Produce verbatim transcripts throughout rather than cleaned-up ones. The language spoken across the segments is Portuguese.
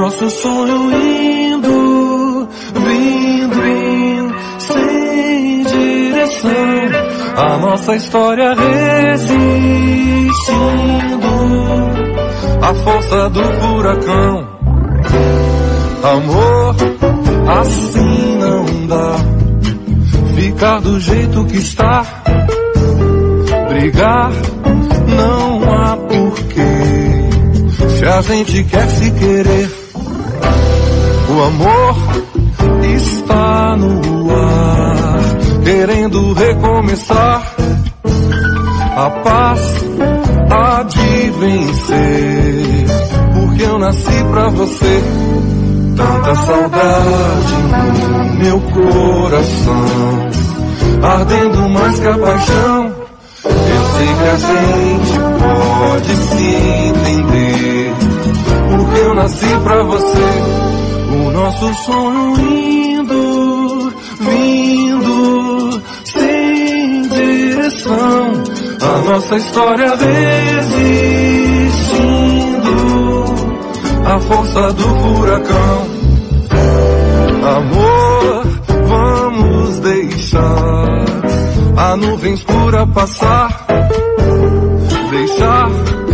nosso sonho indo, vindo, indo, sem direção. A nossa história resistindo à força do furacão. Amor, assim não dá. Ficar do jeito que está, brigar não há porquê. Se a gente quer se querer, o amor está no ar, querendo recomeçar. A paz há de vencer, porque eu nasci pra você. Tanta saudade no meu coração, ardendo mais que a paixão. Eu sei que a gente pode se entender, porque eu nasci pra você. O nosso sonho indo, vindo, sem direção. A nossa história resistindo à força do furacão. Amor, vamos deixar a nuvem escura passar, deixar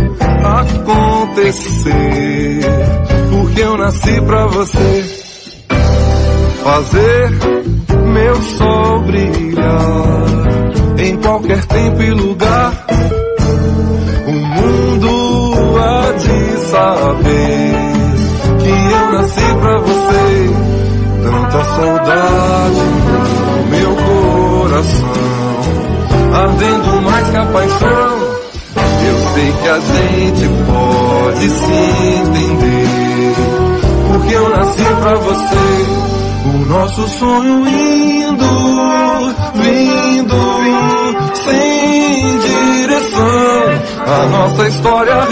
acontecer, porque eu nasci pra você. Fazer meu sol brilhar em qualquer tempo e lugar. O mundo há de saber que eu nasci pra você. Tanta saudade no meu coração, ardendo mais que a paixão. Eu sei que a gente pode se entender, porque eu nasci pra você. O nosso sonho indo, vindo, sem direção. A nossa história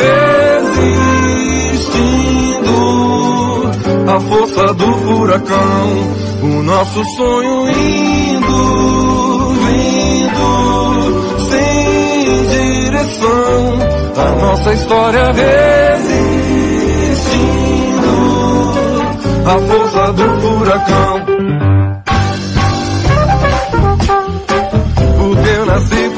resistindo à força do furacão. O nosso sonho indo, vindo, sem direção. A nossa história resistindo à força do furacão. Porque eu nasci